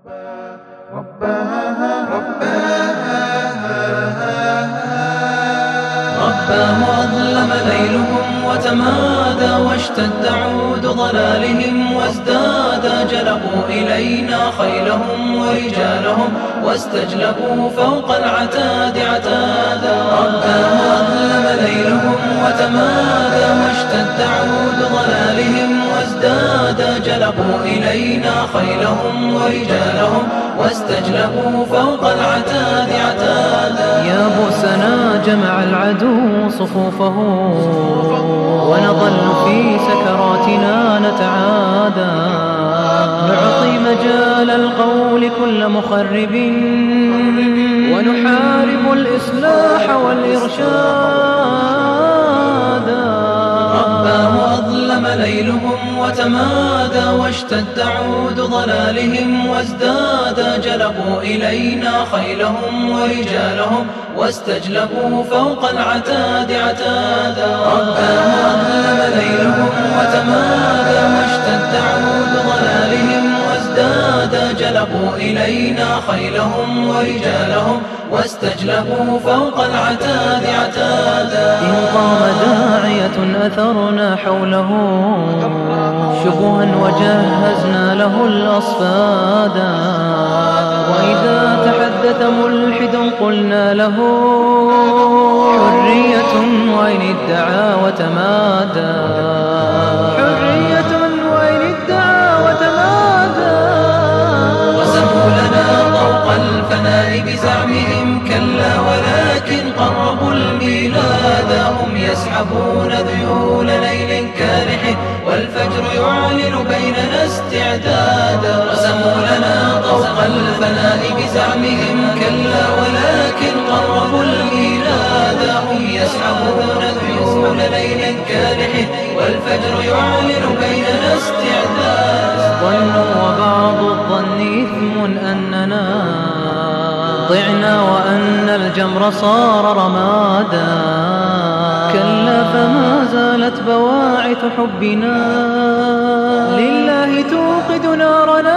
رباه أظلم ليلهم وتمادى واشتد عود ضلالهم وازداد. جلبوا إلينا خيلهم ورجالهم واستجلبوا فوق العتاد عتادا. رباه أظلم ليلهم وتمادى واشتد عود ضلالهم وازداد. جلبوا إلينا خيلهم ورجالهم واستجلبوا فوق العتاد عتادا. يا بؤسنا جمع العدو صفوفه ونظل في سكراتنا نتعادى. نعطي مجال القول كل مخرب ونحارب الإصلاح والإرشاد. رباه أظلم ليلهم وتمادى واشتد عود ضلالهم وازداد. جلبوا إلينا خيلهم ورجالهم واستجلبوا فوق العتاد عتادا. رباه أظلم ليلهم وتمادى واشتد عود ضلالهم وازداد. جلبوا إلينا خيلهم ورجالهم واستجلبوا فوق العتاد عتادا. إن قام داعية أثرنا حوله شبها وجهزنا له الأصفادا. وإذا تحدث ملحد قلنا له حرية وإن ادعى وتمادى. حرية وإن ادعى وتمادى. رسموا لنا طوق الفناء بزعمهم كلا ولكن قربوا الميلاد. هم يسحبون ذيول ليل كارح والفجر يعلن بيننا استعدادا. رسموا لنا طوق الفناء بزعمهم كلا ولكن قربوا الميلاد. هم يسحبون ذيول ليل كارح والفجر يعلن بيننا استعدادا. ظنوا وبعض الظن إثم أننا ضعنا وأن الجمر صار رمادا. كلا فما زالت بواعث حبنا لله توقد نارنا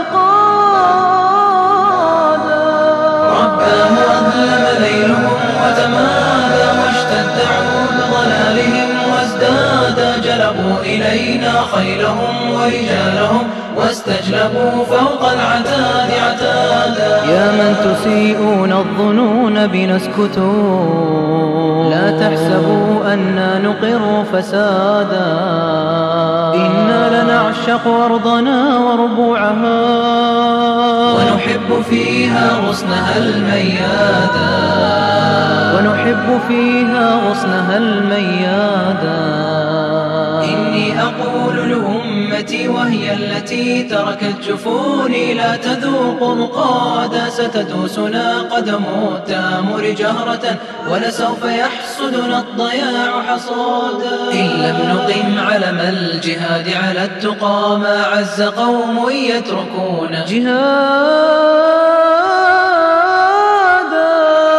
إيقادا. رباه أظلم ليلهم وتمادى واشتد عود ضلالهم وازداد. جلبوا إلينا خيلهم ورجالهم واستجلبوا فوق العتاد عتادا. يا من تسيئون الظنون بنا اسكتوا لا تحسبوا أننا نقر فسادا. إنا لنعشق أرضنا وربوعها ونحب فيها غصنها الميادا. ونحب فيها غصنها الميادا. إني أقول لأمتي وهي التي تركت جفوني لا تذوق رقادا. ستدوسنا قدم التآمر جهرة ولسوف يحصدنا الضياع حصادا. إن لم نقم علم الجهاد على التقى ما عز قوم يتركون جهادا.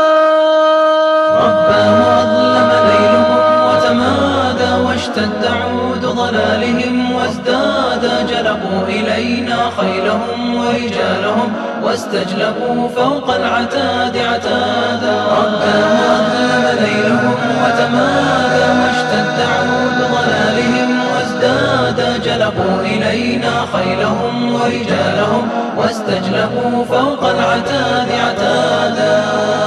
رباه أظلم ليلهم وتمادى واشتد عود ضلالهم وازداد. جلبوا إلينا خيلهم ورجالهم واستجلبوا فوق العتاد عتادا. رباه أظلم ليلهم وتمادى واشتد عود ضلالهم وازداد. جلبوا إلينا خيلهم ورجالهم واستجلبوا فوق العتاد عتادا.